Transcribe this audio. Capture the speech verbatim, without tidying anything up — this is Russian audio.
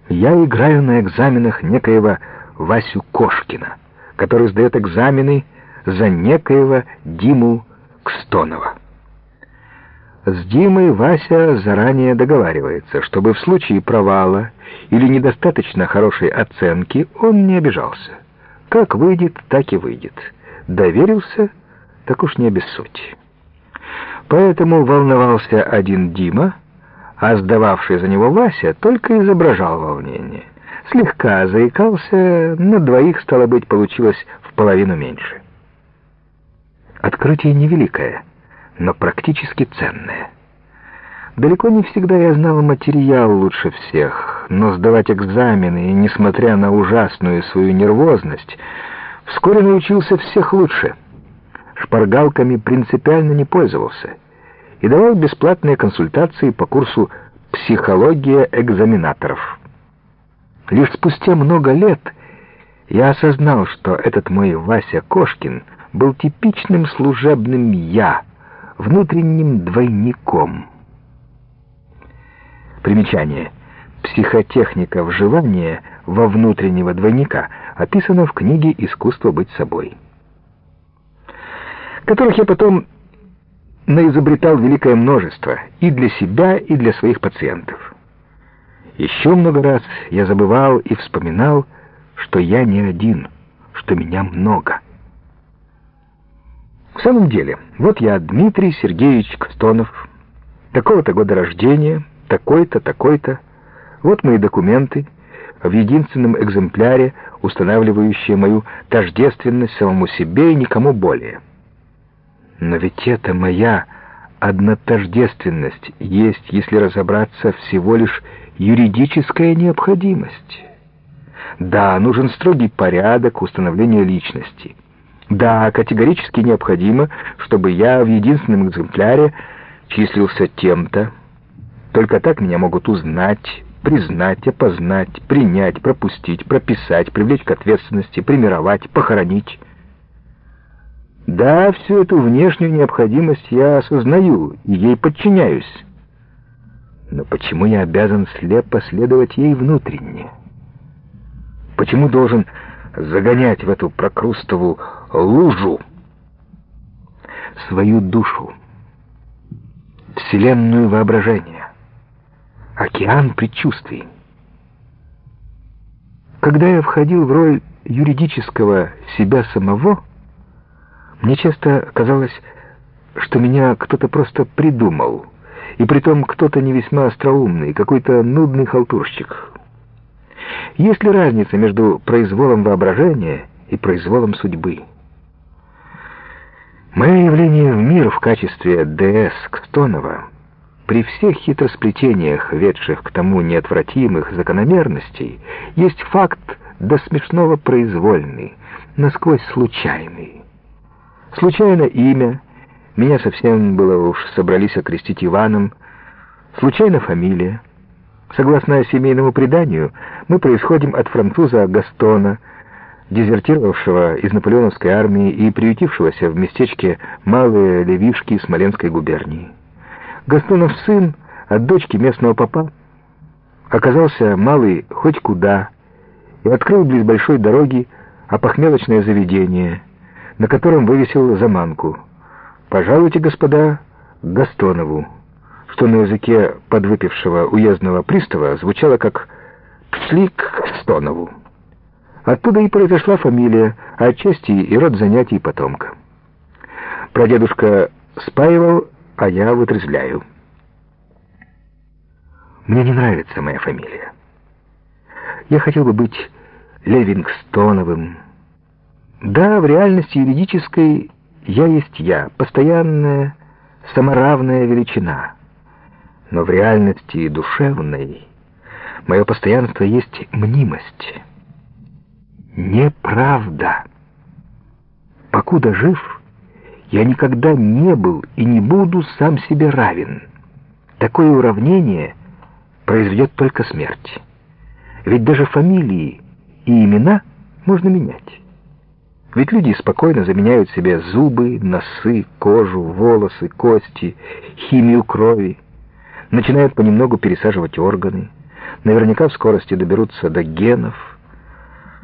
Я играю на экзаменах некоего Васю Кошкина, который сдает экзамены за некоего Диму Кстонова. С Димой Вася заранее договаривается, чтобы в случае провала или недостаточно хорошей оценки он не обижался. Как выйдет, так и выйдет. Доверился, так уж не обессудь. Поэтому волновался один Дима, а сдававший за него Вася только изображал волнение. Слегка заикался, на двоих, стало быть, получилось в половину меньше. Открытие невеликое, но практически ценное. Далеко не всегда я знал материал лучше всех, но сдавать экзамены, несмотря на ужасную свою нервозность, вскоре научился всех лучше. Шпаргалками принципиально не пользовался и давал бесплатные консультации по курсу «Психология экзаменаторов». Лишь спустя много лет я осознал, что этот мой Вася Кошкин был типичным служебным «я», внутренним двойником. Примечание. Психотехника вживания во внутреннего двойника описана в книге «Искусство быть собой», которых я потом наизобретал великое множество и для себя, и для своих пациентов. Еще много раз я забывал и вспоминал, что я не один, что меня много. В самом деле, вот я, Дмитрий Сергеевич Кстонов, такого-то года рождения, такой-то, такой-то. Вот мои документы, в единственном экземпляре, устанавливающие мою тождественность самому себе и никому более. Но ведь это моя однотождественность есть, если разобраться, всего лишь юридическая необходимость. Да, нужен строгий порядок установления личности. Да, категорически необходимо, чтобы я в единственном экземпляре числился тем-то. Только так меня могут узнать, признать, опознать, принять, пропустить, прописать, привлечь к ответственности, премировать, похоронить. Да, всю эту внешнюю необходимость я осознаю и ей подчиняюсь. Но почему я обязан слепо следовать ей внутренне? Почему должен загонять в эту прокрустову лужу свою душу, вселенную воображения, океан предчувствий? Когда я входил в роль юридического себя самого, мне часто казалось, что меня кто-то просто придумал, и притом кто-то не весьма остроумный, какой-то нудный халтурщик. Есть ли разница между произволом воображения и произволом судьбы? Мое явление в мир в качестве ДС Кстонова, при всех хитросплетениях, ведших к тому неотвратимых закономерностей, есть факт до смешного произвольный, насквозь случайный. Случайно имя, меня совсем было уж собрались окрестить Иваном, случайно фамилия. Согласно семейному преданию, мы происходим от француза Гастона, дезертировавшего из наполеоновской армии и приютившегося в местечке Малые Левишки Смоленской губернии. Гастонов сын от дочки местного попа оказался малый хоть куда и открыл близ большой дороги опохмелочное заведение, на котором вывесил заманку: «Пожалуйте, господа, к Гастонову», что на языке подвыпившего уездного пристава звучало как «пшли к Гастонову». Оттуда и произошла фамилия, а отчасти и род занятий потомка. Прадедушка спаивал, а я вытрезвляю. Мне не нравится моя фамилия. Я хотел бы быть Левингстоновым. Да, в реальности юридической я есть я, постоянная, саморавная величина. Но в реальности душевной мое постоянство есть мнимость. Неправда. Покуда жив, я никогда не был и не буду сам себе равен. Такое уравнение произведет только смерть. Ведь даже фамилии и имена можно менять. Ведь люди спокойно заменяют себе зубы, носы, кожу, волосы, кости, химию крови, начинают понемногу пересаживать органы, Наверняка в скорости доберутся до генов,